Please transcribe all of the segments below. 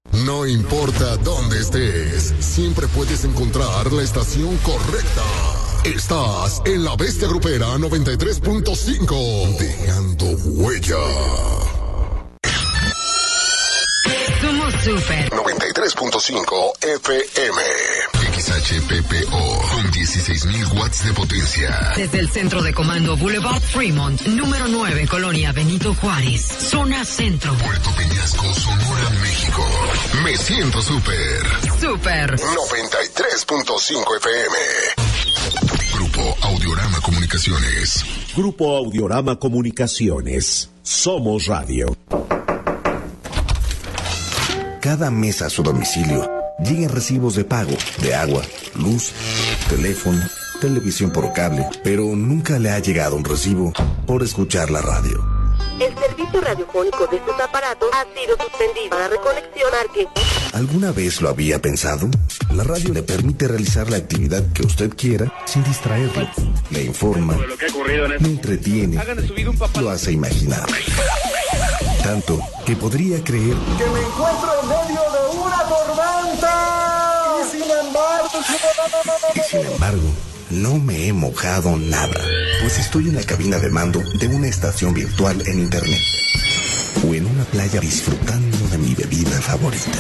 No importa dónde estés, siempre puedes encontrar la estación correcta. Estás en La Bestia Grupera 93.5, dejando huella. Somos Super 93.5 FM. XHPPO con 16,000 watts de potencia. Desde el centro de comando Boulevard Fremont, número 9, Colonia Benito Juárez, zona centro. Puerto Peñasco, Sonora, México. Me siento super. Super 93.5 FM. Grupo Audiorama Comunicaciones. Grupo Audiorama Comunicaciones. Somos Radio. Cada mes a su domicilio llegan recibos de pago de agua, luz, teléfono, televisión por cable, pero nunca le ha llegado un recibo por escuchar la radio. El servicio radiofónico de sus aparatos ha sido suspendido. Para recolección, marque. ¿Alguna vez lo había pensado? La radio le permite realizar la actividad que usted quiera sin distraerlo. Le informa, le entretiene, lo hace imaginar. Tanto que podría creer que me encuentro en medio de una tormenta. Y sin embargo, no me he mojado nada, pues estoy en la cabina de mando de una estación virtual en internet o en una playa disfrutando de mi bebida favorita.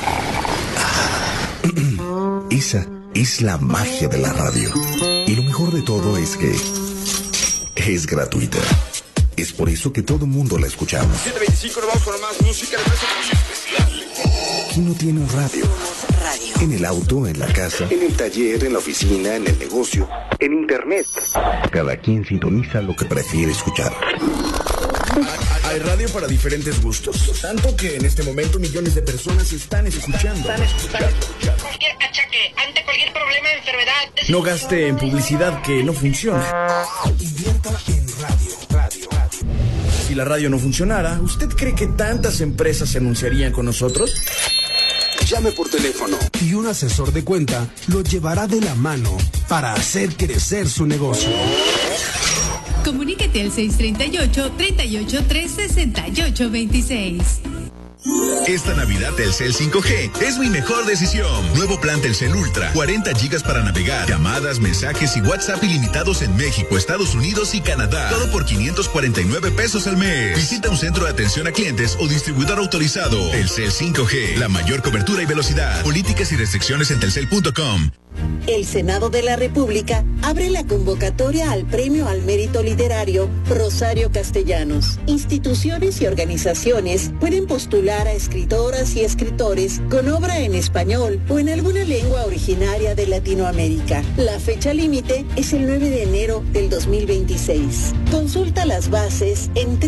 Esa es la magia de la radio. Y lo mejor de todo es que es gratuita. Es por eso que todo el mundo la escuchamos. 725, nos vamos con más música, le parece muy especial. ¿Quién no tiene un radio? En el auto, en la casa, en el taller, en la oficina, en el negocio, en internet. Cada quien sintoniza lo que prefiere escuchar. Hay radio para diferentes gustos, tanto que en este momento millones de personas están escuchando. Cualquier achaque, ante cualquier problema, enfermedad. No gaste en publicidad que no funciona. Invierta en radio. Si la radio no funcionara, ¿usted cree que tantas empresas se anunciarían con nosotros? Llame por teléfono y un asesor de cuenta lo llevará de la mano para hacer crecer su negocio. Comuníquete al 638-383-6826. Esta Navidad Telcel 5G es mi mejor decisión. Nuevo plan Telcel Ultra, 40 gigas para navegar, llamadas, mensajes y WhatsApp ilimitados en México, Estados Unidos y Canadá. Todo por 549 pesos al mes. Visita un centro de atención a clientes o distribuidor autorizado. Telcel 5G, la mayor cobertura y velocidad. Políticas y restricciones en telcel.com. El Senado de la República abre la convocatoria al Premio al Mérito Literario Rosario Castellanos. Instituciones y organizaciones pueden postular a escritoras y escritores con obra en español o en alguna lengua originaria de Latinoamérica. La fecha límite es el 9 de enero del 2026. Consulta las bases en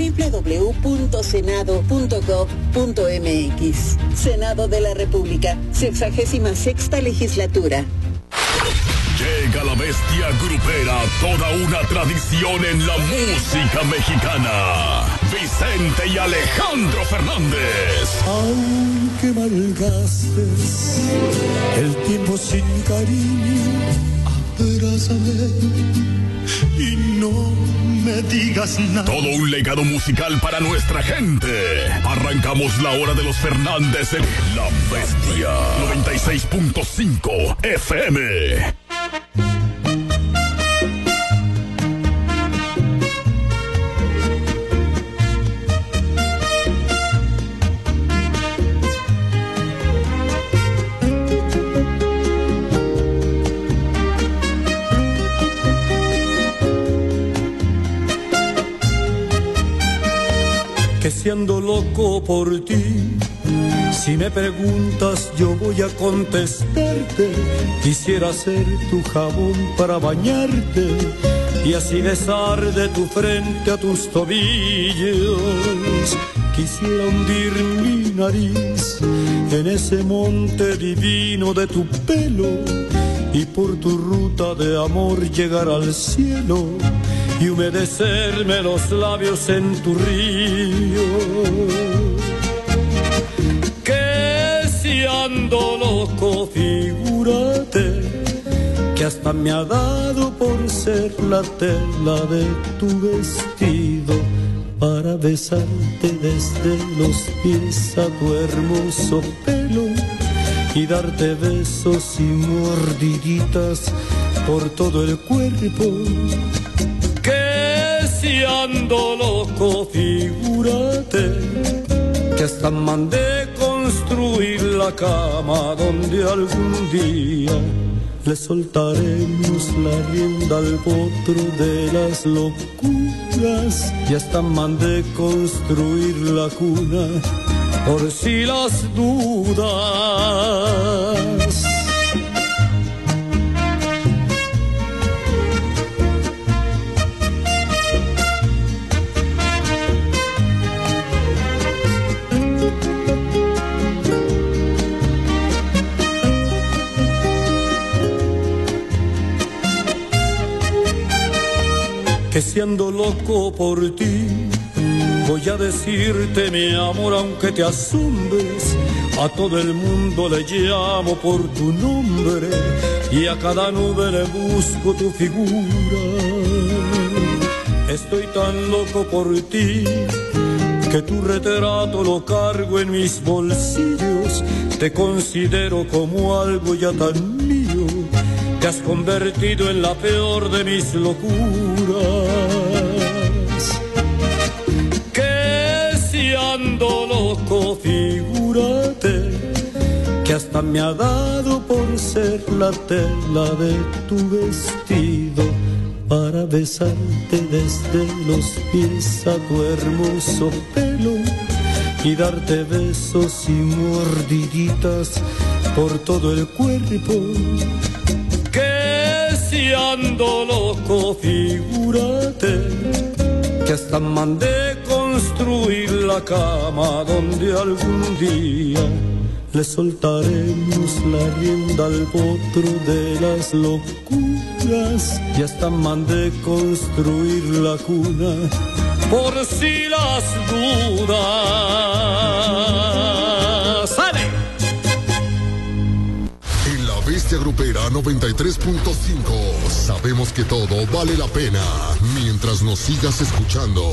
www.senado.gov.mx. Senado de la República, 66ª legislatura. Llega la Bestia Grupera, toda una tradición en la música mexicana. Vicente y Alejandro Fernández. Aunque malgastes el tiempo sin cariño, abrázame y no me digas nada. Todo un legado musical para nuestra gente. Arrancamos la hora de los Fernández en La Bestia 96.5 FM. Que si ando loco por ti, si me preguntas yo voy a contestarte. Quisiera ser tu jabón para bañarte y así besar de tu frente a tus tobillos. Quisiera hundir mi nariz en ese monte divino de tu pelo y por tu ruta de amor llegar al cielo y humedecerme los labios en tu río. Que si ando loco, figúrate que hasta me ha dado por ser la tela de tu vestido para besarte desde los pies a tu hermoso pelo pelo y darte besos y mordiditas por todo el cuerpo. Que si ando loco, figúrate que hasta mandé construir la cama donde algún día le soltaremos la rienda al potro de las locuras. Y hasta mandé construir la cuna por si las dudas. Que si ando loco por ti, voy a decirte mi amor aunque te asombres. A todo el mundo le llamo por tu nombre y a cada nube le busco tu figura. Estoy tan loco por ti que tu retrato lo cargo en mis bolsillos. Te considero como algo ya tan mío. Te has convertido en la peor de mis locuras. Que si ando loco, figúrate que hasta me ha dado por ser la tela de tu vestido para besarte desde los pies a tu hermoso pelo y darte besos y mordiditas por todo el cuerpo. Que si ando loco, figúrate que hasta mandé construir la cama donde algún día le soltaremos la rienda al potro de las locuras. Y hasta mandé construir la cuna por si las dudas. ¡Sale! Bestia Grupera 93.5. Sabemos que todo vale la pena mientras nos sigas escuchando.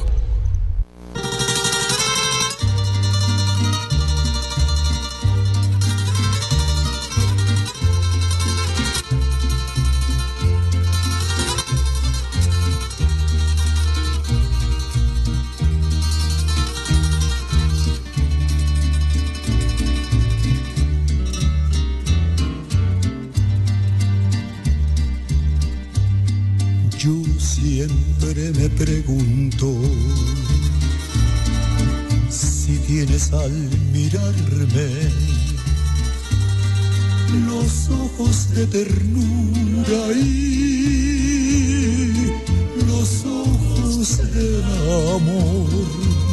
Siempre me pregunto si tienes al mirarme los ojos de ternura y los ojos del amor,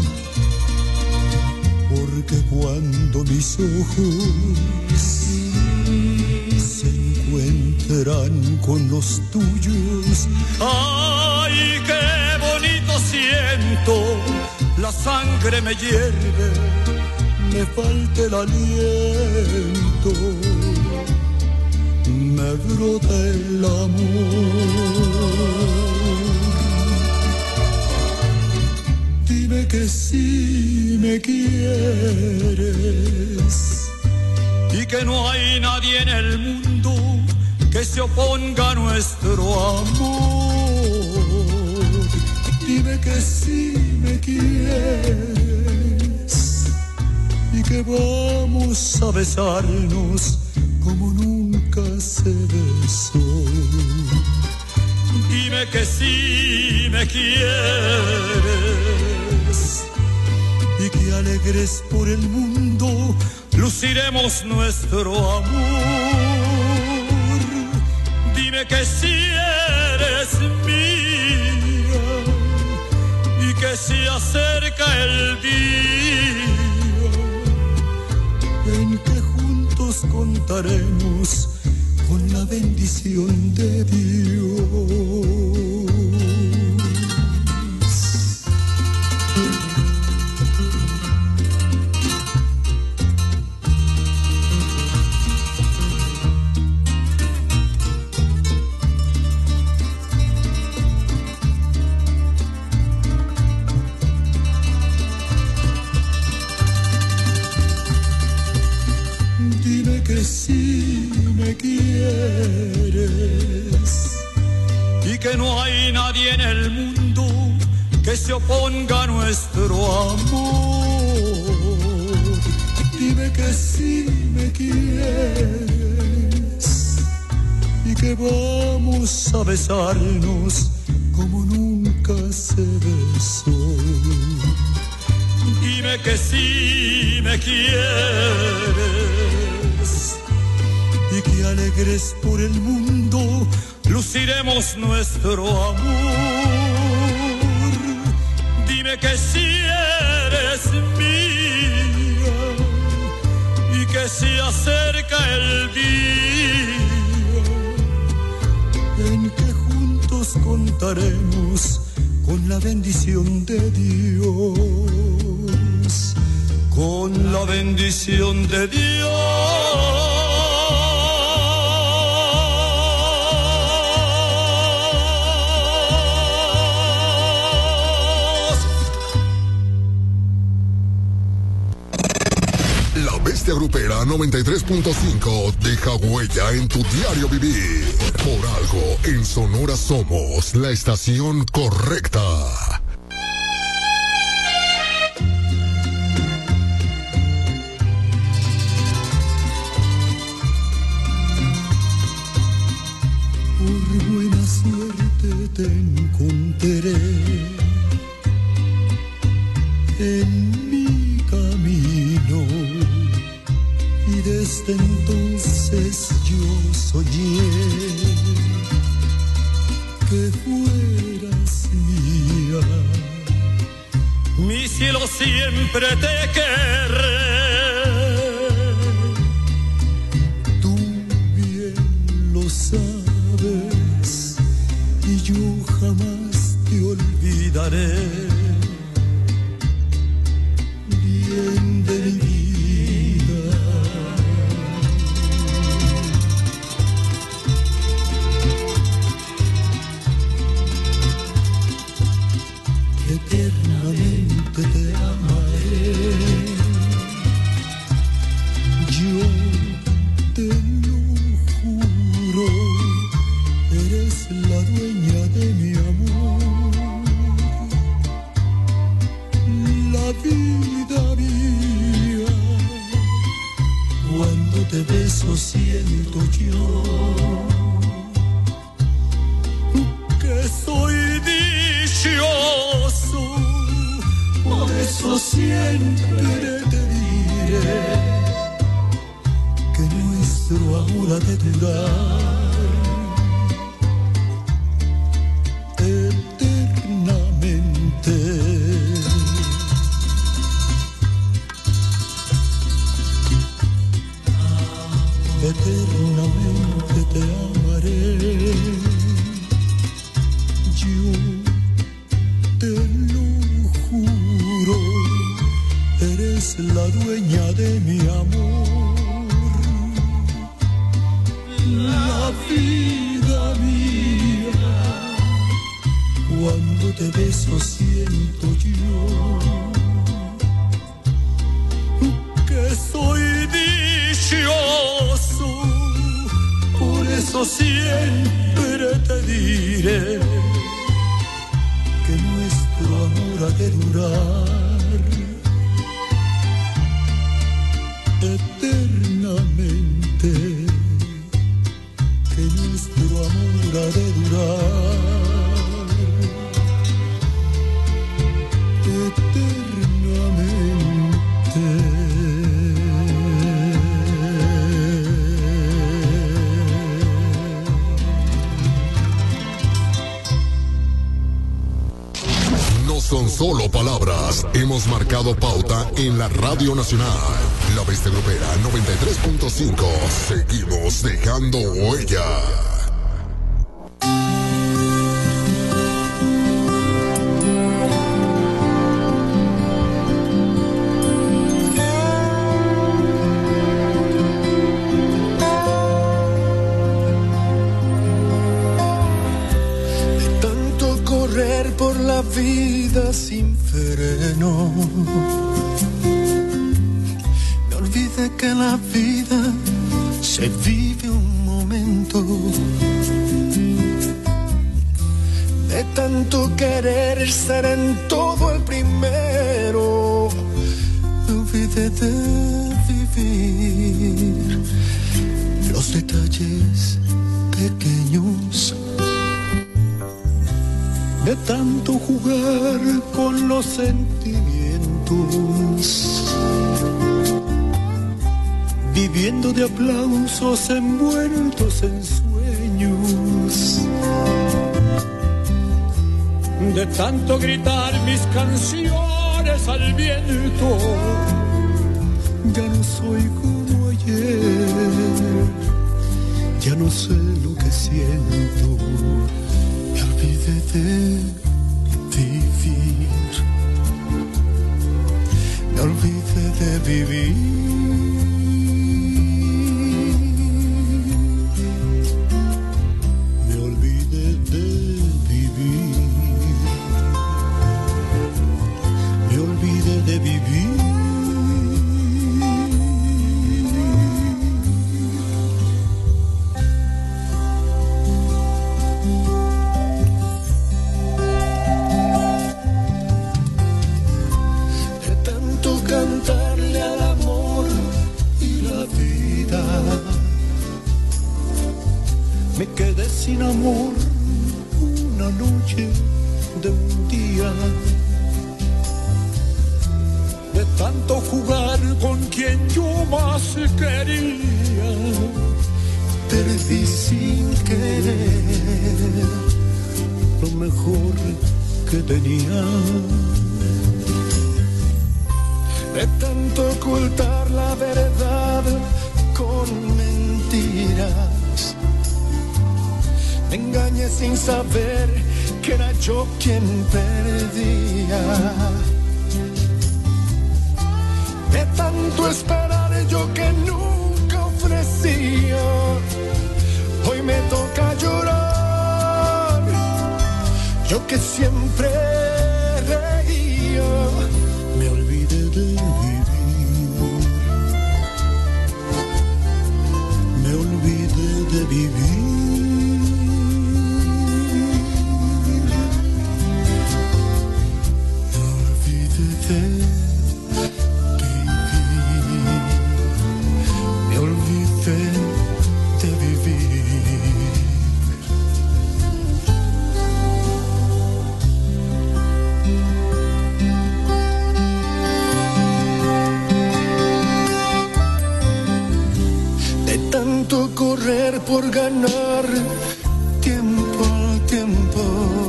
porque cuando mis ojos se encuentran con los tuyos, ¡ay, qué bonito siento! La sangre me hierve, me falta el aliento, me brota el amor. Dime que sí me quieres y que no hay nadie en el mundo que se oponga a nuestro amor. Dime que sí me quieres y que vamos a besarnos como nunca se besó. Dime que sí me quieres y que alegres por el mundo luciremos nuestro amor. Dime que sí eres mía y que se acerca el día en que juntos contaremos con la bendición de Dios. que sí me quieres y que no hay nadie en el mundo que se oponga a nuestro amor. Dime que sí me quieres y que vamos a besarnos como nunca se besó. Dime que sí me quieres y que alegres por el mundo luciremos nuestro amor. Dime que sí eres mía y que se acerca el día en que juntos contaremos con la bendición de Dios, con la bendición de Dios. La Bestia Grupera 93.5 deja huella en tu diario vivir. Por algo, en Sonora somos la estación correcta. Por buena suerte te encontraré en mi camino y desde entonces yo soñé que fueras mía. Mi cielo siempre te querré. Tú bien lo sabes y yo jamás te olvidaré. Bien de mi vida. Eternamente te amaré. Yo te lo juro, eres la dueña de mi amor. La vida mía, cuando te beso siento yo que soy dichoso. Por eso siempre te diré que nuestro amor ha de durar eternamente. Eternamente te amaré. Yo te lo juro, eres la dueña de mi amor. La vida mía, cuando te beso siento yo que soy dichoso. Por eso siempre te diré que nuestro amor ha de durar eternamente, que nuestro amor ha de durar eternamente. Son solo palabras. Hemos marcado pauta en la Radio Nacional. La Bestia Grupera 93.5. Seguimos dejando huella. Por la vida sin freno, me olvidé que la vida se vive un momento de tanto querer ser en todo el primero. Me olvidé de vivir los detalles pequeños, de tanto jugar con los sentimientos, viviendo de aplausos envueltos en sueños, de tanto gritar mis canciones al viento. Ya no soy como ayer, ya no sé lo que siento. Me olvidé de vivir, me olvidé de vivir. Me quedé sin amor una noche de un día, de tanto jugar con quien yo más quería. Perdí sin querer lo mejor que tenía. De tanto ocultar la verdad con mentiras, me engañé sin saber que era yo quien perdía. De tanto esperar yo que nunca ofrecía, hoy me toca llorar. Yo que siempre reía, me olvidé de vivir, me olvidé de vivir. Correr por ganar tiempo al tiempo,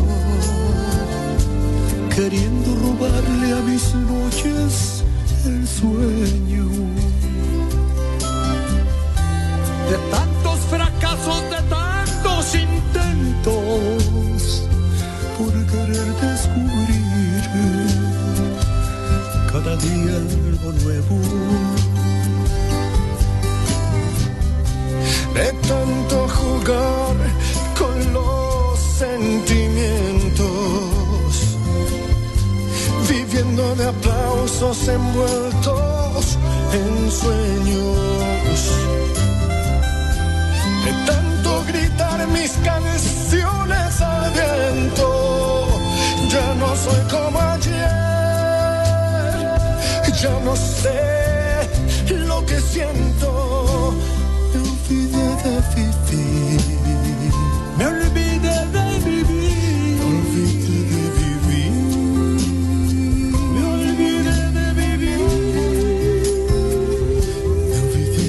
queriendo robarle a mis noches el sueño. De tantos fracasos, de tantos intentos, por querer descubrir cada día algo nuevo. De tanto jugar con los sentimientos, viviendo de aplausos envueltos en sueños, de tanto gritar mis canciones al viento. Ya no soy como ayer, ya no sé lo que siento. Me olvidé de vivir, me olvidé de vivir, me olvidé de vivir, me olvidé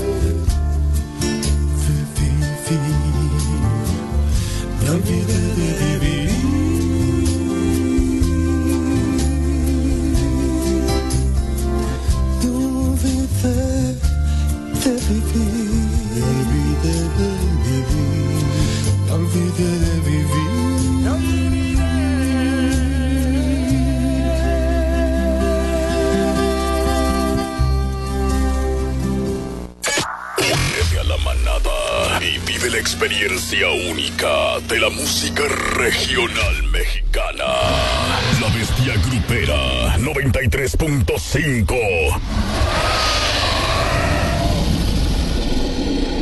de vivir, me olvidé de vivir, me olvidé de vivir. Me olvidé de vivir. Únete a la manada y vive la experiencia única de la música regional mexicana. La Bestia Grupera 93.5.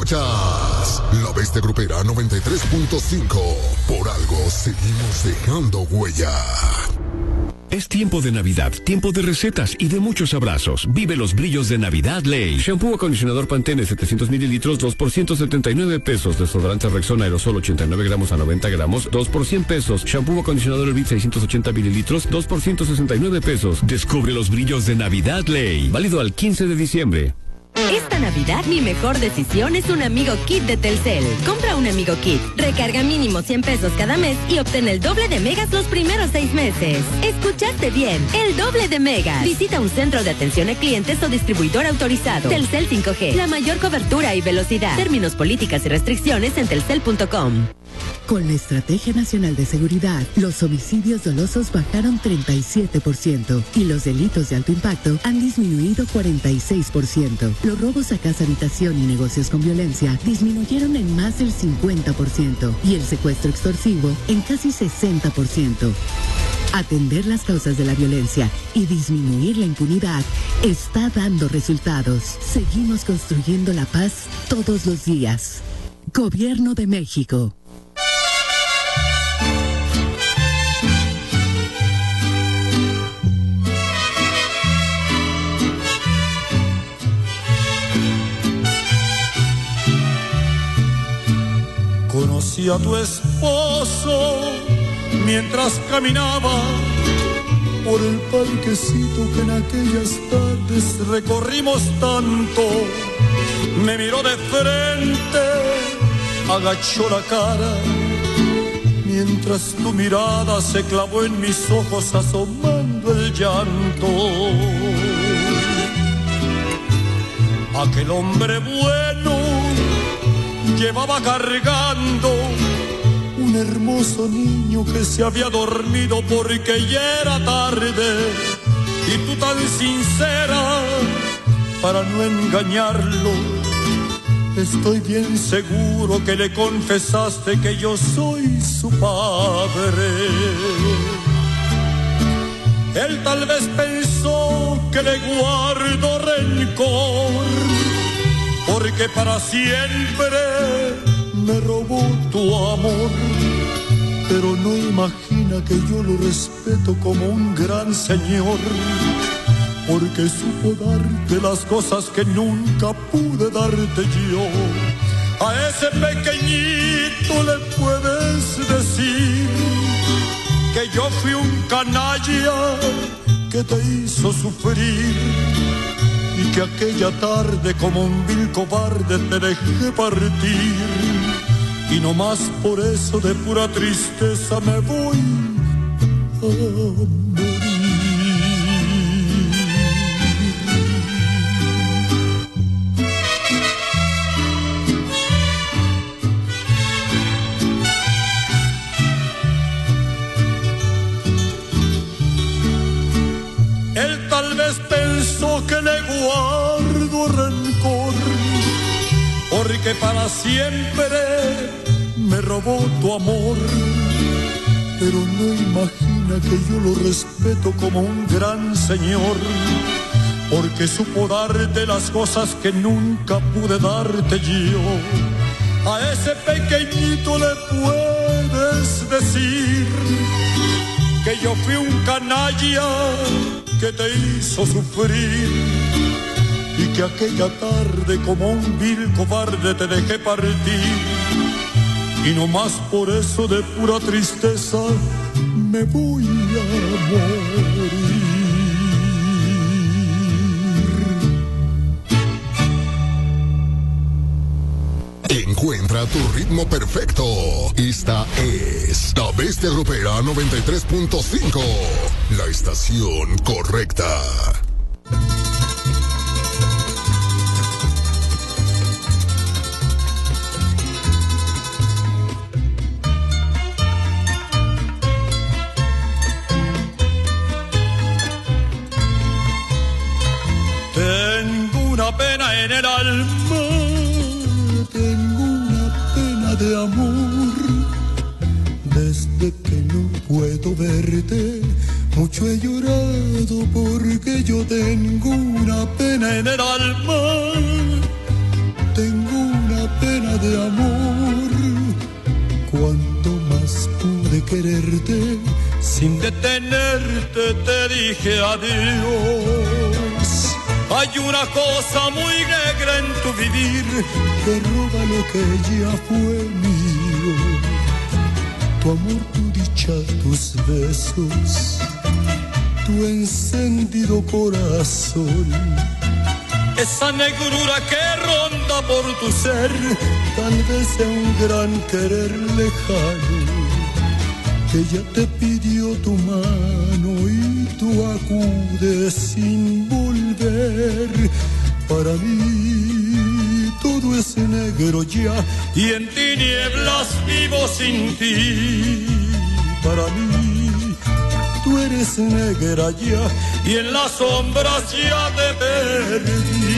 Escuchas La Bestia Grupera 93.5. Por algo seguimos dejando huella. Es tiempo de Navidad, tiempo de recetas y de muchos abrazos. Vive los brillos de Navidad Ley. Shampoo acondicionador Pantene 700 mililitros, 2 por 179 pesos. Desodorante Rexona aerosol 89 gramos a 90 gramos, 2 por 100 pesos. Shampoo acondicionador Elvit 680 mililitros, 2 por 169 pesos. Descubre los brillos de Navidad Ley. Válido al 15 de diciembre. Esta Navidad mi mejor decisión es un Amigo Kit de Telcel. Compra un Amigo Kit, recarga mínimo 100 pesos cada mes y obtén el doble de megas los primeros 6 meses. Escuchaste bien, el doble de megas. Visita un centro de atención a clientes o distribuidor autorizado. Telcel 5G, la mayor cobertura y velocidad. Términos, políticas y restricciones en telcel.com. Con la Estrategia Nacional de Seguridad, los homicidios dolosos bajaron 37% y los delitos de alto impacto han disminuido 46%. Los robos a casa, habitación y negocios con violencia disminuyeron en más del 50% y el secuestro extorsivo en casi 60%. Atender las causas de la violencia y disminuir la impunidad está dando resultados. Seguimos construyendo la paz todos los días. Gobierno de México. Conocí a tu esposo mientras caminaba por el parquecito que en aquellas tardes recorrimos tanto. Me miró de frente, agachó la cara, mientras tu mirada se clavó en mis ojos asomando el llanto. Aquel hombre bueno llevaba cargando un hermoso niño que se había dormido porque ya era tarde, y tú tan sincera para no engañarlo, estoy bien seguro que le confesaste que yo soy su padre. Él tal vez pensó que le guardo rencor, porque para siempre me robó tu amor, pero no imagina que yo lo respeto como un gran señor, porque supo darte las cosas que nunca pude darte yo. A ese pequeñito le puedes decir que yo fui un canalla que te hizo sufrir, y que aquella tarde como un vil cobarde te dejé partir, y no más por eso de pura tristeza me voy a morir. Él tal vez pensó que le guardo rencor, porque para siempre me robó tu amor, pero no imagina que yo lo respeto como un gran señor, porque supo darte las cosas que nunca pude darte yo. A ese pequeñito le puedes decir que yo fui un canalla que te hizo sufrir, y que aquella tarde como un vil cobarde te dejé partir, y no más por eso de pura tristeza me voy a morir. Encuentra tu ritmo perfecto. Esta es La Bestia Grupera 93.5, la estación correcta. Tengo una pena en el alma, tengo una pena de amor, desde que no puedo verte, mucho he llorado porque yo tengo una pena en el alma, tengo una pena de amor. Cuanto más pude quererte, sin detenerte te dije adiós. Hay una cosa muy negra en tu vivir que roba lo que ya fue mío. Tu amor, tu dicha, tus besos, tu encendido corazón. Esa negrura que ronda por tu ser, tal vez sea un gran querer lejano, que ya te pidió tu mano y tú acudes sin volver. Para mí todo es negro ya y en tinieblas vivo sin ti. Para mí tú eres negra ya y en las sombras ya te perdí.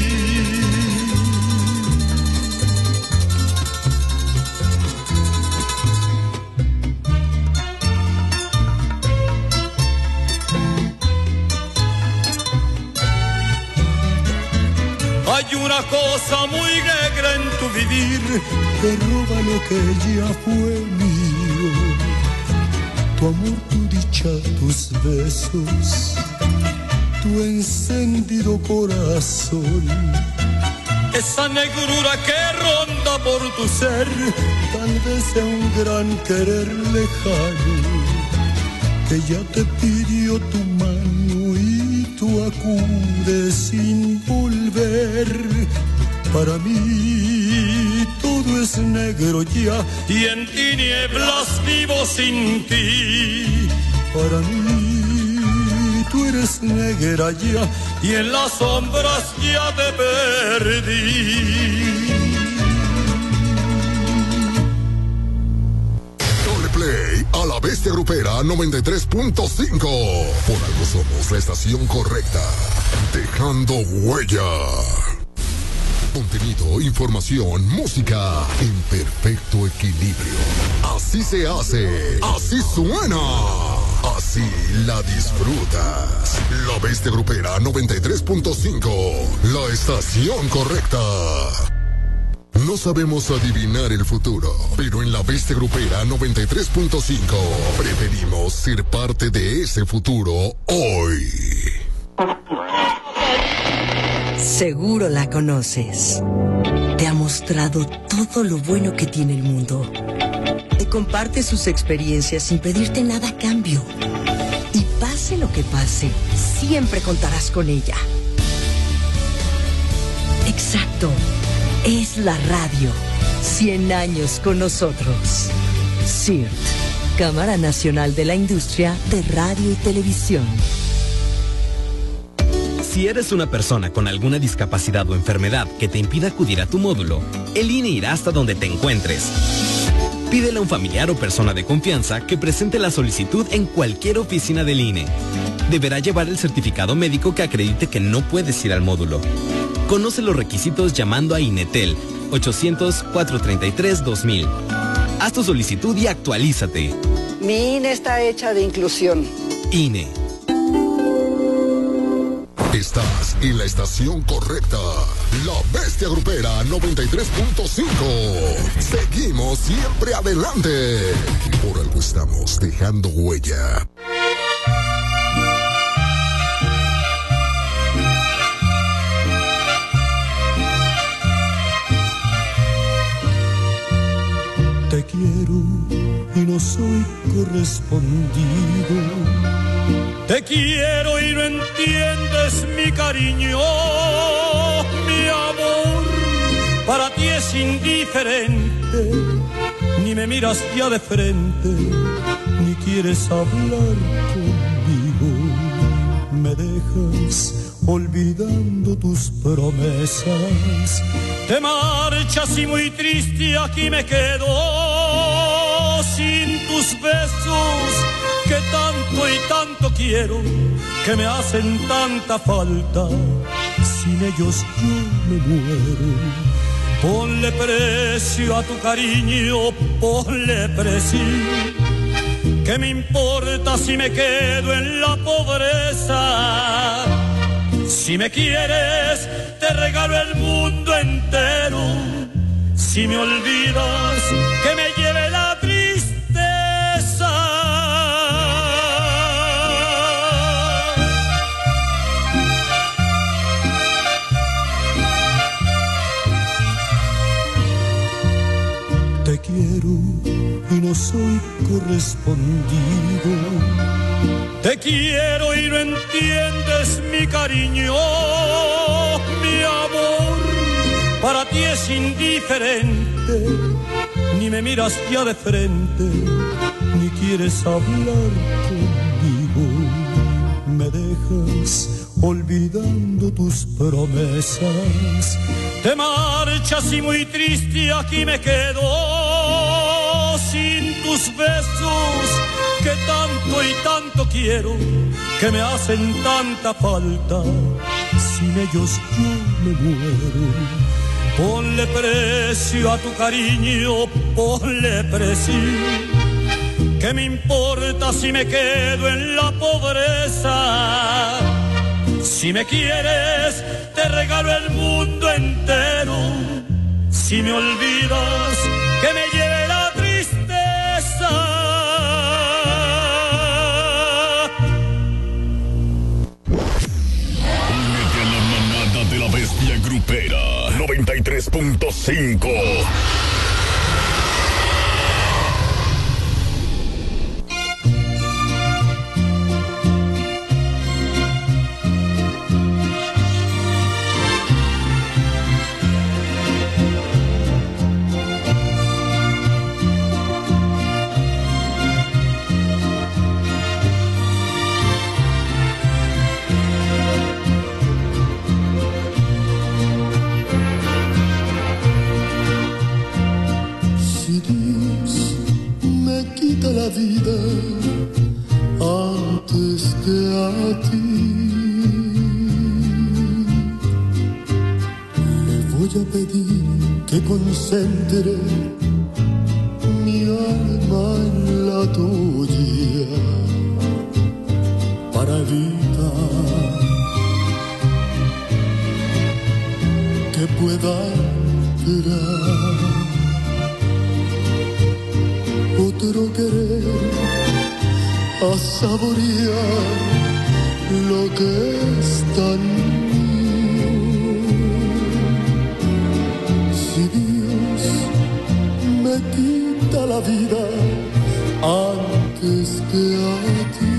Hay una cosa muy negra en tu vivir que roba lo que ya fue mío. Tu amor, tu dicha, tus besos, tu encendido corazón. Esa negrura que ronda por tu ser, tal vez sea un gran querer lejano, que ya te pidió tu mano y tú acudes sin volver. Para mí todo es negro ya y en tinieblas vivo sin ti. Para mí tú eres negra ya y en las sombras ya te perdí. Play a la Bestia Grupera 93.5. Por algo somos la estación correcta. Dejando huella. Contenido, información, música en perfecto equilibrio. Así se hace. Así suena. Así la disfrutas. La Bestia Grupera 93.5. La estación correcta. No sabemos adivinar el futuro, pero en la Bestia Grupera 93.5 preferimos ser parte de ese futuro hoy. Seguro la conoces. Te ha mostrado todo lo bueno que tiene el mundo. Te comparte sus experiencias sin pedirte nada a cambio. Y pase lo que pase, siempre contarás con ella. Exacto. Es la radio. 100 años con nosotros. CIRT, Cámara Nacional de la Industria de Radio y Televisión. Si eres una persona con alguna discapacidad o enfermedad que te impida acudir a tu módulo, el INE irá hasta donde te encuentres. Pídele a un familiar o persona de confianza que presente la solicitud en cualquier oficina del INE. Deberá llevar el certificado médico que acredite que no puedes ir al módulo. Conoce los requisitos llamando a INETEL 800-433-2000. Haz tu solicitud y actualízate. Mi INE está hecha de inclusión. INE. Estás en la estación correcta. La Bestia Grupera 93.5. Seguimos siempre adelante. Por algo estamos dejando huella. Te quiero y no soy correspondido. Te quiero y no entiendes mi cariño. Mi amor para ti es indiferente. Ni me miras ya de frente, ni quieres hablar conmigo. Me dejas olvidando tus promesas. Te marchas y muy triste aquí me quedo, sin tus besos que tanto y tanto quiero, que me hacen tanta falta. Sin ellos yo me muero. Ponle precio a tu cariño, ponle precio. ¿Qué me importa si me quedo en la pobreza? Si me quieres, te regalo el mundo entero. Si me olvidas, que me lleve la tristeza. Te quiero y no soy correspondido. Te quiero y no entiendes mi cariño. Mi amor para ti es indiferente. Ni me miras ya de frente, ni quieres hablar conmigo. Me dejas olvidando tus promesas. Te marchas y muy triste aquí me quedo, sin tus besos que tanto y tanto quiero, que me hacen tanta falta. Sin ellos yo me muero. Ponle precio a tu cariño, ponle precio. ¿Qué me importa si me quedo en la pobreza? Si me quieres, te regalo el mundo entero. Si me olvidas, que me lleve la tristeza. Únete a la manada de la bestia grupera 93.5. La vida antes que a ti, le voy a pedir que concentre mi alma en la tuya para evitar que pueda esperar otro querer, a saborear lo que es tan mío. Si Dios me quita la vida antes que a ti,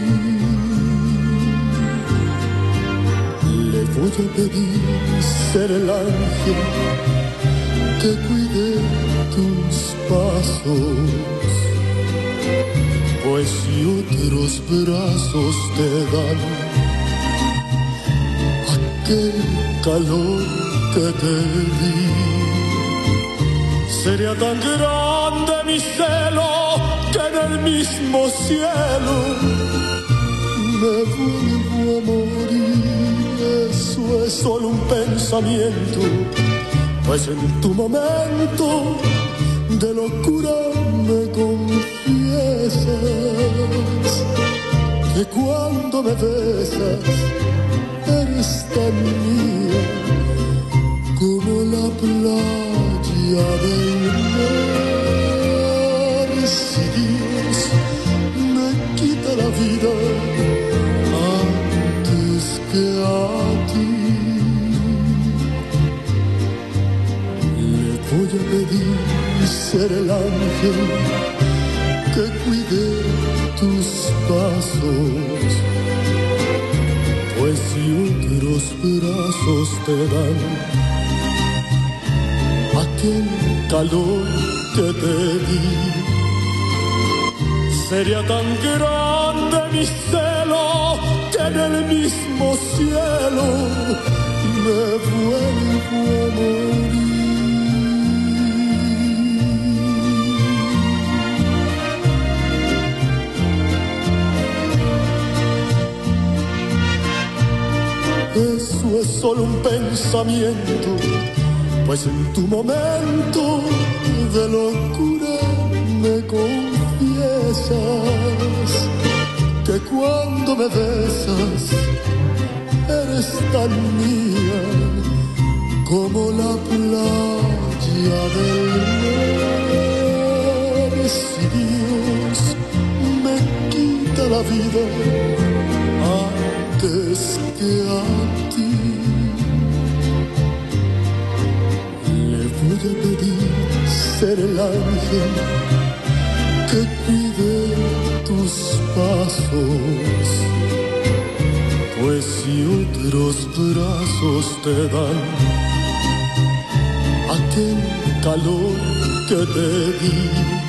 le voy a pedir ser el ángel que cuide tus pasos, pues si otros brazos te dan aquel calor que te di, sería tan grande mi celo que en el mismo cielo me vuelvo a morir. Eso es solo un pensamiento, pues en tu momento de locura me confiesas que cuando me besas eres tan mía como la playa del mar. Si Dios me quita la vida antes que a ti, le voy a pedir ser el ángel que cuide tus pasos, pues si otros brazos te dan aquel calor que te di, sería tan grande mi celo que en el mismo cielo me vuelvo a morir. Eso es solo un pensamiento, pues en tu momento de locura me confiesas que cuando me besas eres tan mía como la playa orilla del mar. Si Dios me quita la vida antes que a ti, le voy a pedir ser el ángel que cuide tus pasos, pues si otros brazos te dan aquel calor que te di,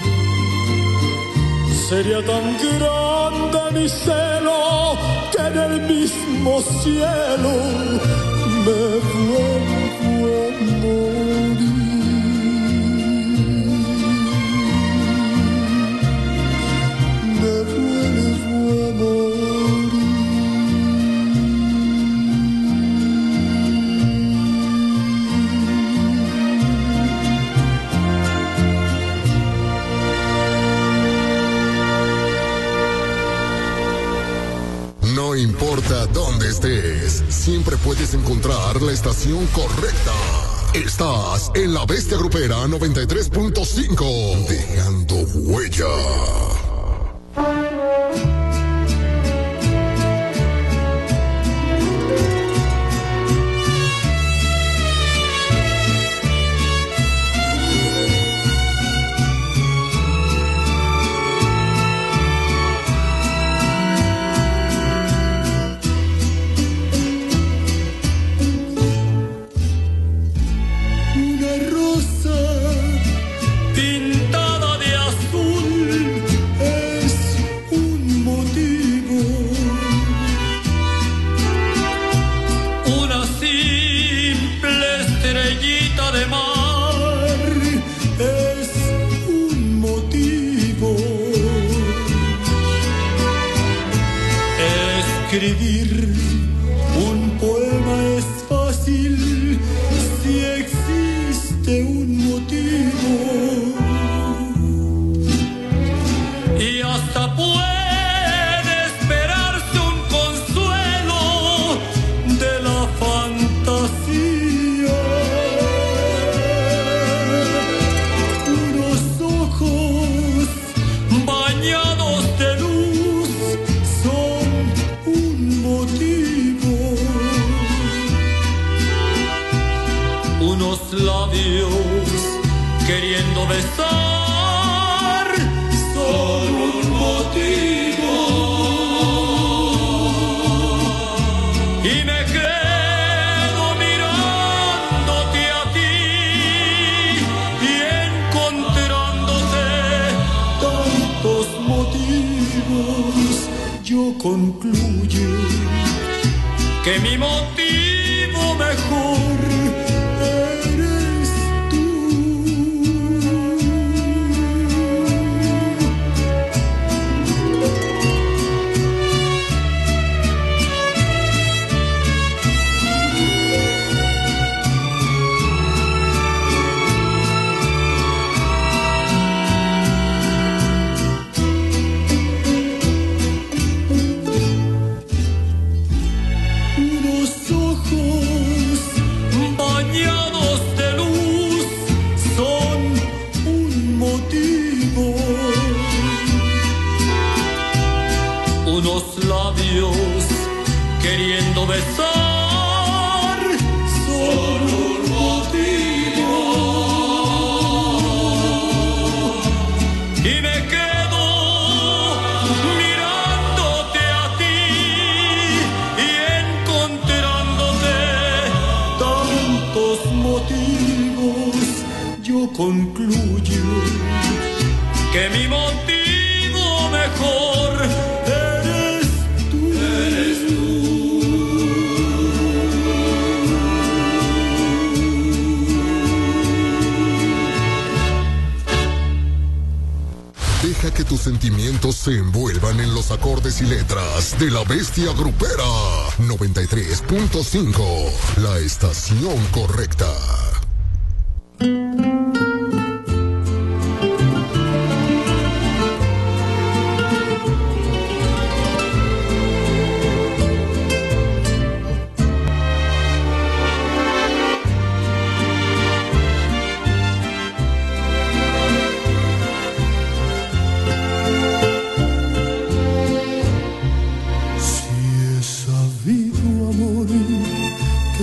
sería tan grande mi celo que en el mismo cielo me vuelvo a morir. No importa dónde estés, siempre puedes encontrar la estación correcta. Estás en La Bestia Grupera 93.5, dejando huella. Escribir un poema es fácil si existe un motivo, y hasta puede esperarse un consuelo de la fantasía. Unos ojos bañados de luz son un motivo, unos labios queriendo besar son un motivo, y me quedo mirándote a ti y encontrándote tantos motivos. Yo concluyo que mi motivo mejor eres tú. Unos ojos bañados de luz son un motivo, unos labios queriendo besar son un motivo, y me quedo mirándote a ti y encontrándote tantos motivos. Yo concluyo que mi motivo mejor eres tú. Eres tú. Deja que tus sentimientos se envuelvan en los acordes y letras de La Bestia Grupera 93.5, la estación correcta.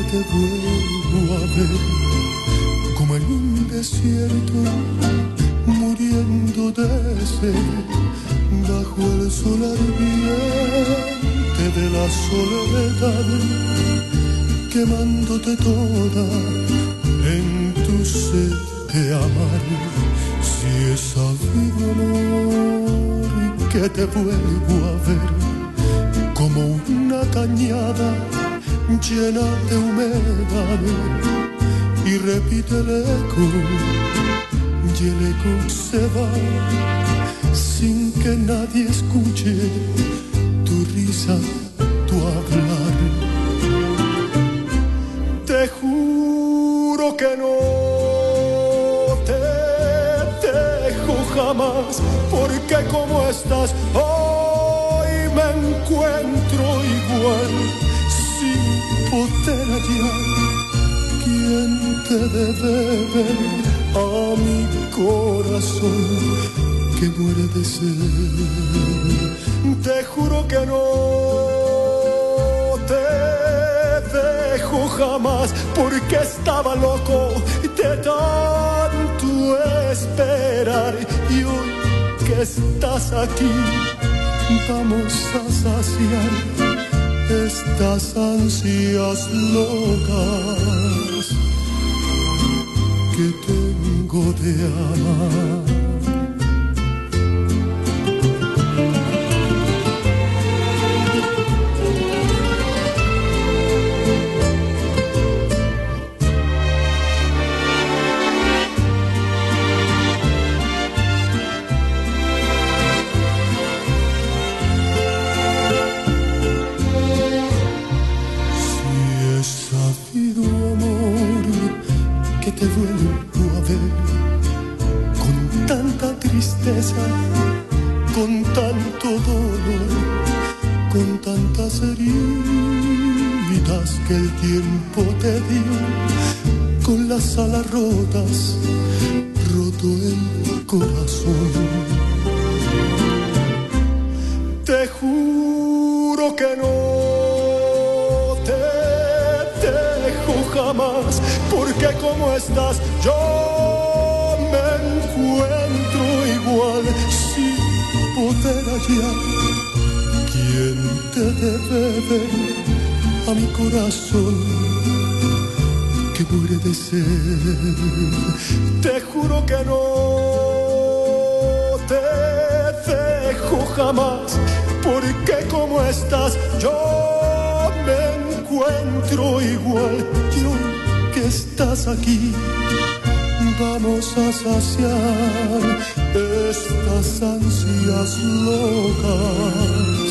te vuelvo a ver, como en un desierto, muriendo de sed, bajo el sol ardiente de la soledad, quemándote toda en tu sed de amar. Si he sabido, amor, que te vuelvo a ver, como una cañada llena de humedad, y repite el eco, y el eco se va, sin que nadie escuche tu risa, tu hablar. Te juro que no te dejo jamás, porque como estás hoy me encuentro igual, sin poder hallar quien te debe ver a mi corazón que muere de sed. Te juro que no te dejo jamás, porque estaba loco de tanto esperar, y hoy que estás aquí vamos a saciar estas ansias locas que tengo de amar. Te vuelvo a ver con tanta tristeza, con tanto dolor, con tantas heridas que el tiempo te dio, con las alas rotas, roto el corazón. Te juro que no te dejo jamás, porque como estás yo me encuentro igual, sin poder hallar quien te debe ver a mi corazón que muere de sed. Te juro que no te dejo jamás, porque como estás yo me encuentro igual. Que estás aquí, vamos a saciar estas ansias locas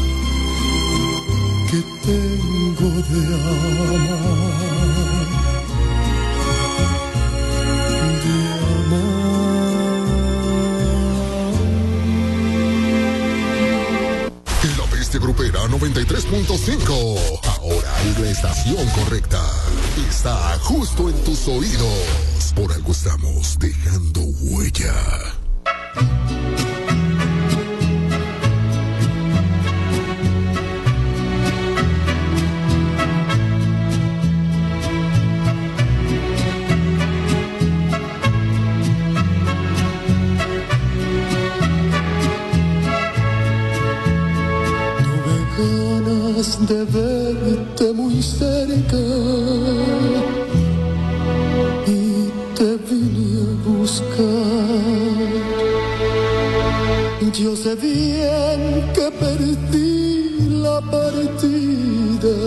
que tengo de amar, de amar. La Bestia Grupera 93.5, ahora es la estación correcta. Está justo en tus oídos. Por algo estamos dejando huella. Tuve ganas de verte muy cerca y te vine a buscar. Yo sé bien que perdí la partida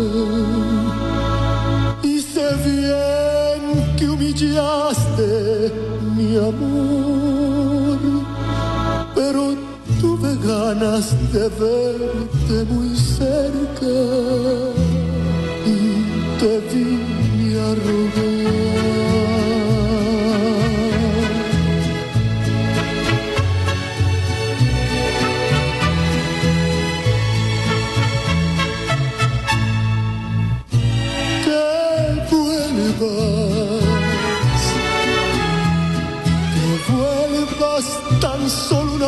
y sé bien que humillaste mi amor, pero tuve ganas de verte muy cerca y te vine a rogar. Que vuelvas tan solo una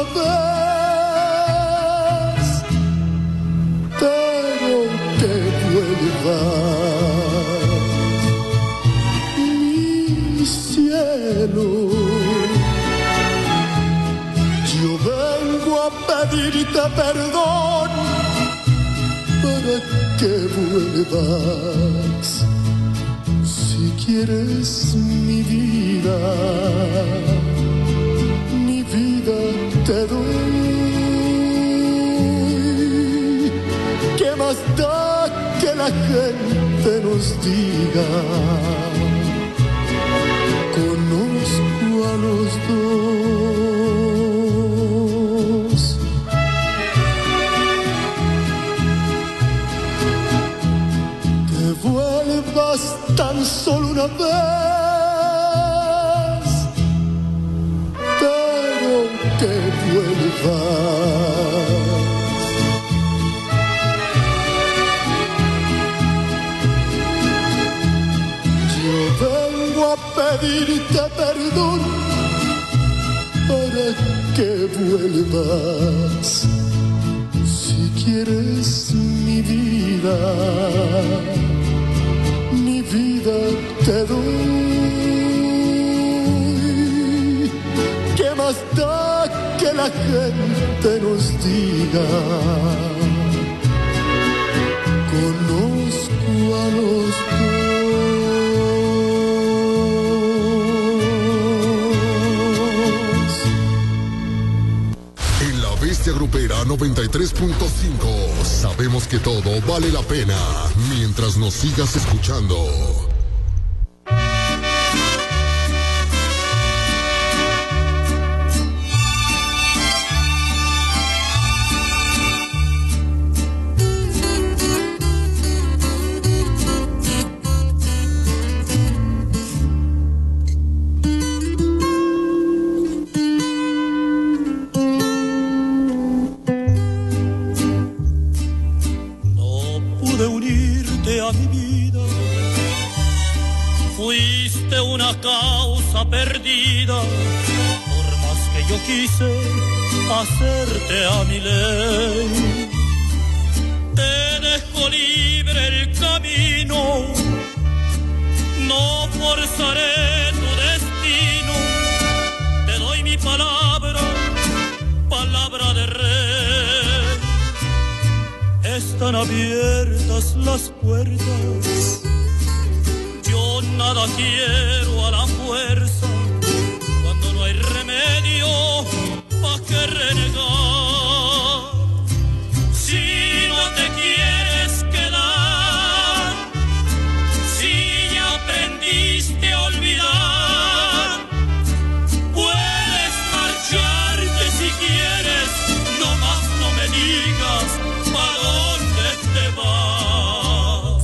vez, pero que vuelvas. que vuelvas. Si quieres mi vida te doy. ¿Qué más da que la gente nos diga? Conozco a los dos. Que vuelvas tan solo una vez, pero que vuelvas. Yo vengo a pedirte perdón para que vuelvas. Si quieres mi vida te doy. ¿Qué más da que la gente nos diga? Conozco a los dos. En la Bestia Grupera 93.5 sabemos que todo vale la pena mientras nos sigas escuchando. Perdida, por más que yo quise hacerte a mi ley, te dejo libre el camino, no forzaré tu destino, te doy mi palabra, palabra de rey. Están abiertas las puertas, yo nada quiero a la fuerza, cuando no hay remedio, ¿pa' qué renegar? Si no te quieres quedar, si ya aprendiste a olvidar, puedes marcharte si quieres, nomás no me digas pa' dónde te vas,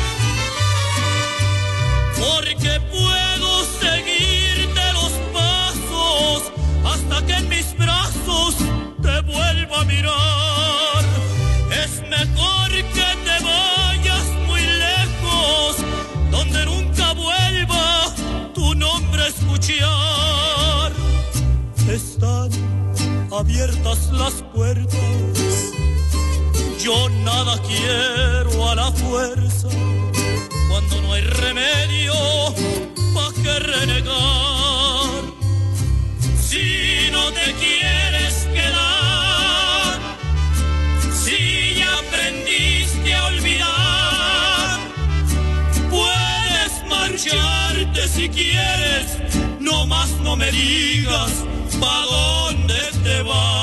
porque puedo seguirte los pasos hasta que en mis brazos te vuelva a mirar. Es mejor que te vayas muy lejos, donde nunca vuelva tu nombre a escuchar. Están abiertas las puertas, yo nada quiero a la fuerza, cuando no hay remedio, ¿pa' qué renegar? Si no te quieres quedar, si ya aprendiste a olvidar, puedes marcharte si quieres, nomás no me digas pa' dónde te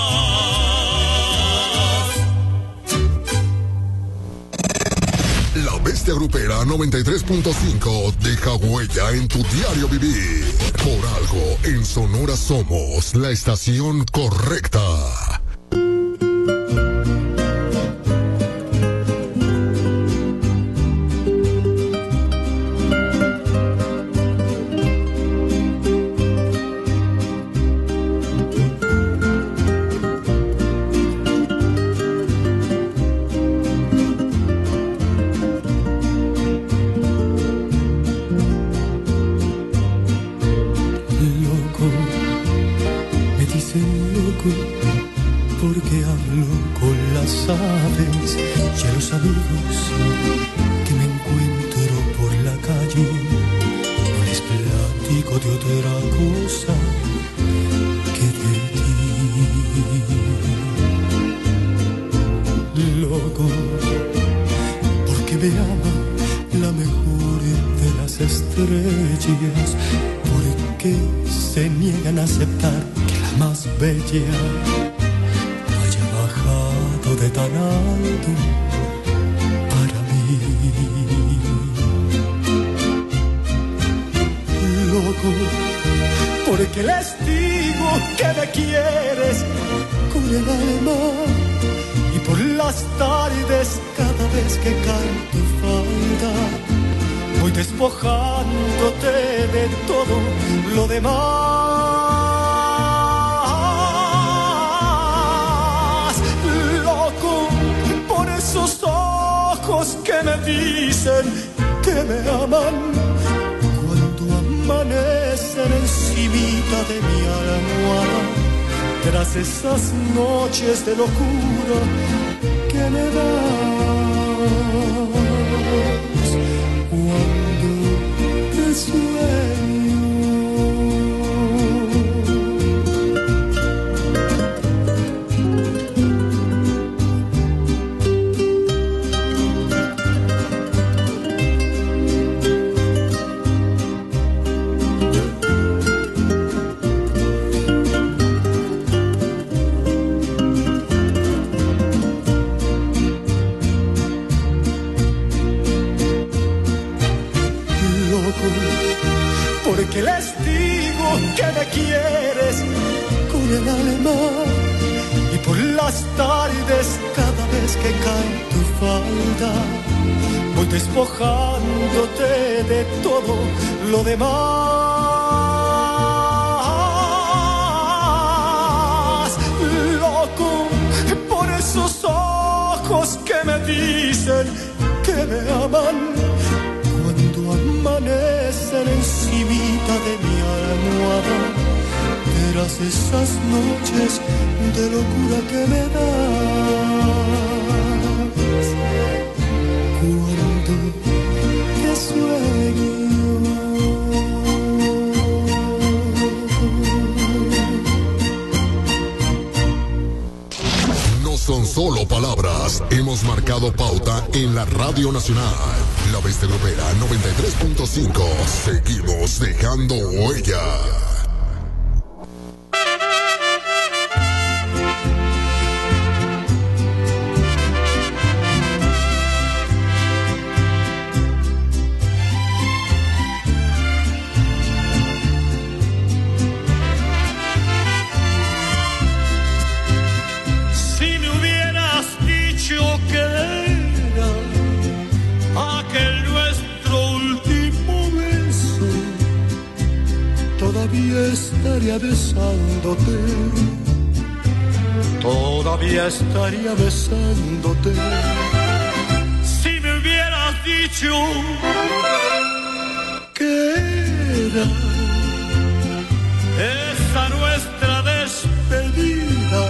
vas. La Bestia Grupera 93.5 deja huella en tu diario vivir. Por algo, en Sonora somos la estación correcta. Porque hablo con las aves y a los amigos que me encuentro por la calle, no les platico de otra cosa que de ti. Loco, estrellas, porque se niegan a aceptar que la más bella haya bajado de tan alto para mí. Loco, porque les digo que me quieres con el alma, y por las tardes cada vez que cae tu falda voy despojándote de todo lo demás. Loco por esos ojos que me dicen que me aman cuando amanecen encimita de mi almohada, tras esas noches de locura que me das cuando te sueño. Porque les digo que me quieres con el alma, y por las tardes cada vez que cae tu falda voy despojándote de todo lo demás. Loco por esos ojos que me dicen que me aman cuando amanecen encimita de mi almohada, tras esas noches de locura que me das cuando te sueño. No son solo palabras, hemos marcado pauta en la Radio Nacional. La Bestia Grupera 93.5. Seguimos dejando huella. Besándote, todavía estaría besándote. Si me hubieras dicho que era esa nuestra despedida,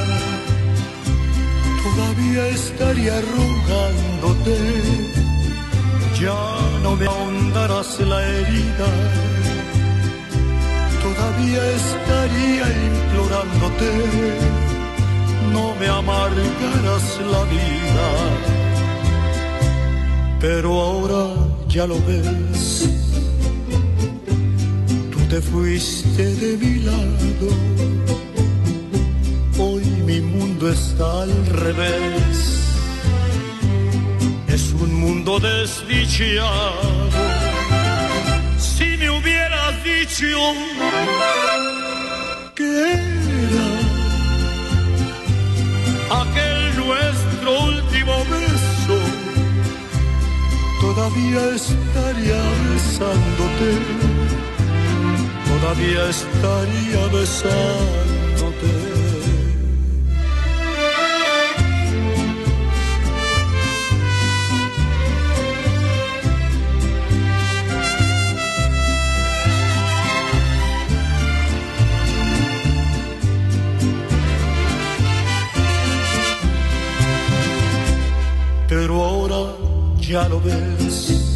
todavía estaría rogándote. Ya no me ahondarás la herida, todavía estaría implorándote, no me amargarás la vida. Pero ahora ya lo ves, tú te fuiste de mi lado, hoy mi mundo está al revés, es un mundo desdichado. Si me hubieras dicho que era aquel nuestro último beso, todavía estaría besándote, todavía estaría besándote. Pero ahora ya lo ves,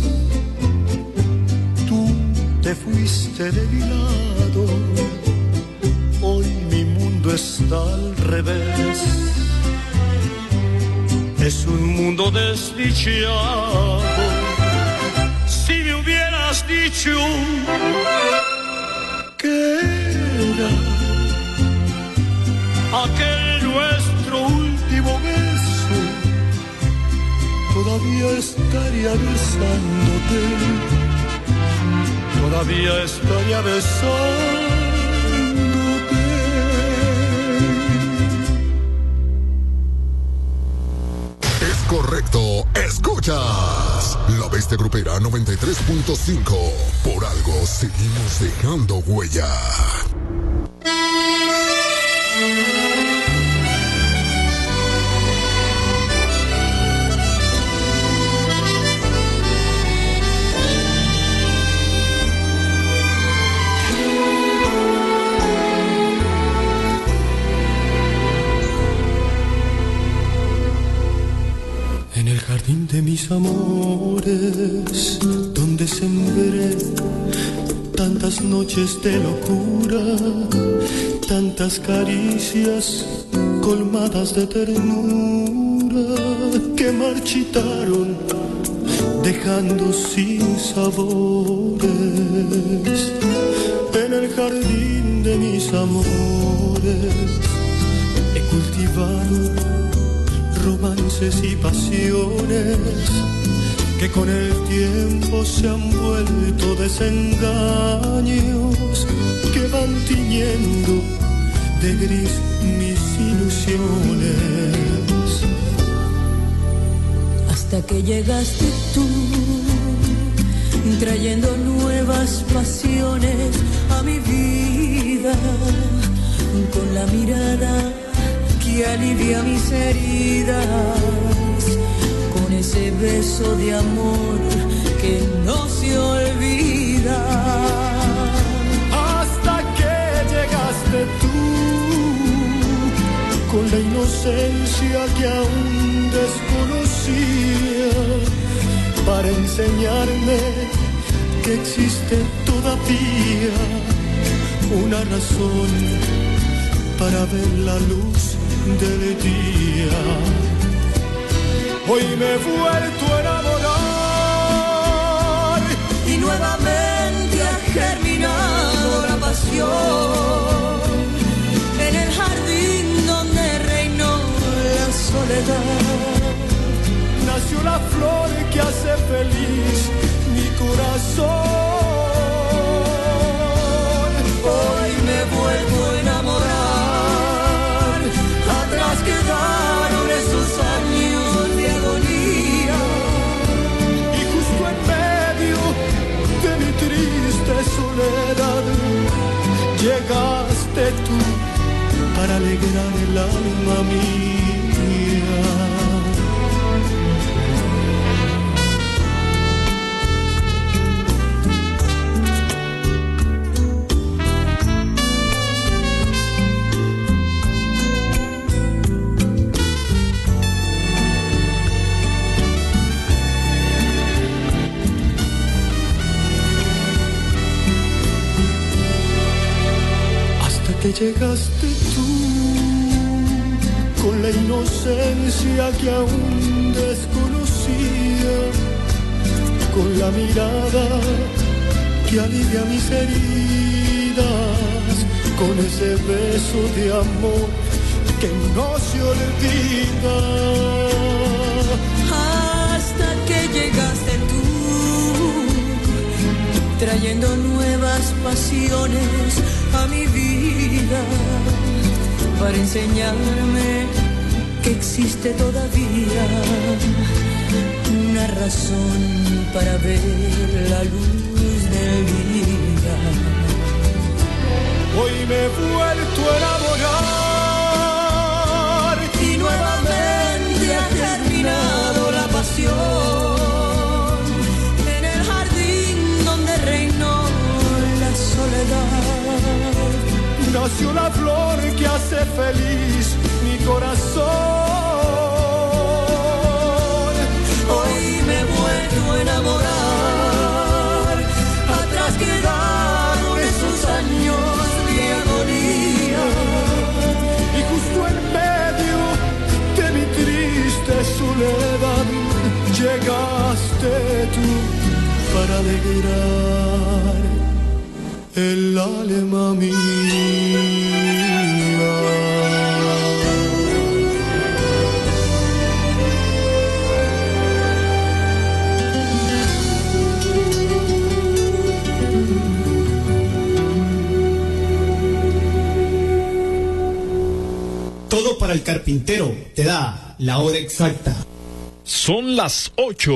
tú te fuiste de mi lado, hoy mi mundo está al revés, es un mundo desdichado. Si me hubieras hubieras dicho que era aquel nuestro último beso, todavía estaría besándote, todavía estaría besándote. Es correcto, escuchas La Bestia Grupera 93.5. Por algo seguimos dejando huella. En el jardín de mis amores, donde sembré tantas noches de locura, tantas caricias colmadas de ternura que marchitaron dejando sin sabores. En el jardín de mis amores he cultivado romances y pasiones que con el tiempo se han vuelto desengaños que van tiñendo de gris mis ilusiones. Hasta que llegaste tú, trayendo nuevas pasiones a mi vida, con la mirada que alivia mis heridas, con ese beso de amor que no se olvida. Hasta que llegaste tú, con la inocencia que aún desconocía, para enseñarme que existe todavía una razón para ver la luz del día. Hoy me he vuelto a enamorar y nuevamente ha germinado la pasión en el jardín donde reinó la soledad. Nació la flor que hace feliz mi corazón. Hoy me he vuelto a enamorar, atrás quedaron esos años de agonía, y justo en medio de mi triste soledad llegaste tú para alegrar el alma mía. Que llegaste tú, con la inocencia que aún desconocía, con la mirada que alivia mis heridas, con ese beso de amor que no se olvida. Hasta que llegaste tú, trayendo nuevas pasiones a mi vida, para enseñarme que existe todavía una razón para ver la luz del día. Hoy me he vuelto a enamorar y nuevamente ha terminado la pasión en el jardín donde reinó la soledad. Nació la flor que hace feliz mi corazón. Hoy me he vuelto a enamorar, atrás quedaron esos años de agonía, y justo en medio de mi triste soledad llegaste tú para alegrar el alma mía. Todo para el carpintero te da la hora exacta. Son las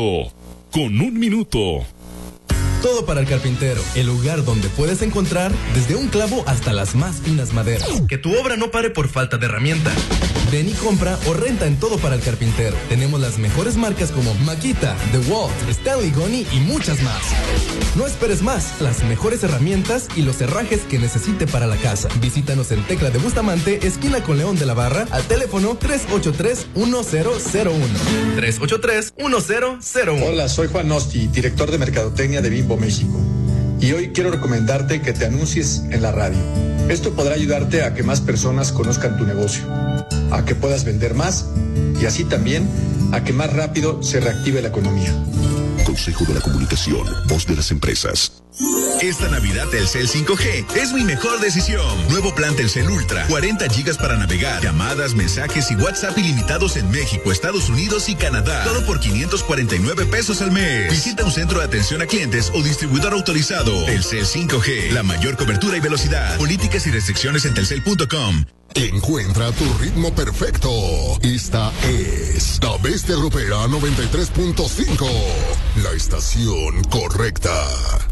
8:01. Todo para el carpintero, el lugar donde puedes encontrar desde un clavo hasta las más finas maderas. Que tu obra no pare por falta de herramienta. Ven y compra o renta en Todo para el Carpintero. Tenemos las mejores marcas como Makita, DeWalt, Stanley Goni y muchas más. No esperes más, las mejores herramientas y los herrajes que necesite para la casa. Visítanos en Tecla de Bustamante, esquina con León de la Barra, al teléfono 383-1001. 383-1001. Hola, soy Juan Nosti, director de Mercadotecnia de Bimbo México. Y hoy quiero recomendarte que te anuncies en la radio. Esto podrá ayudarte a que más personas conozcan tu negocio, a que puedas vender más y así también a que más rápido se reactive la economía. Consejo de la Comunicación, voz de las empresas. Esta Navidad Telcel 5G es mi mejor decisión. Nuevo plan Telcel Ultra, 40 gigas para navegar, llamadas, mensajes y WhatsApp ilimitados en México, Estados Unidos y Canadá. Todo por 549 pesos al mes. Visita un centro de atención a clientes o distribuidor autorizado. Telcel 5G, la mayor cobertura y velocidad. Políticas y restricciones en telcel.com. Encuentra tu ritmo perfecto. Esta es La Bestia Grupera 93.5. La estación correcta.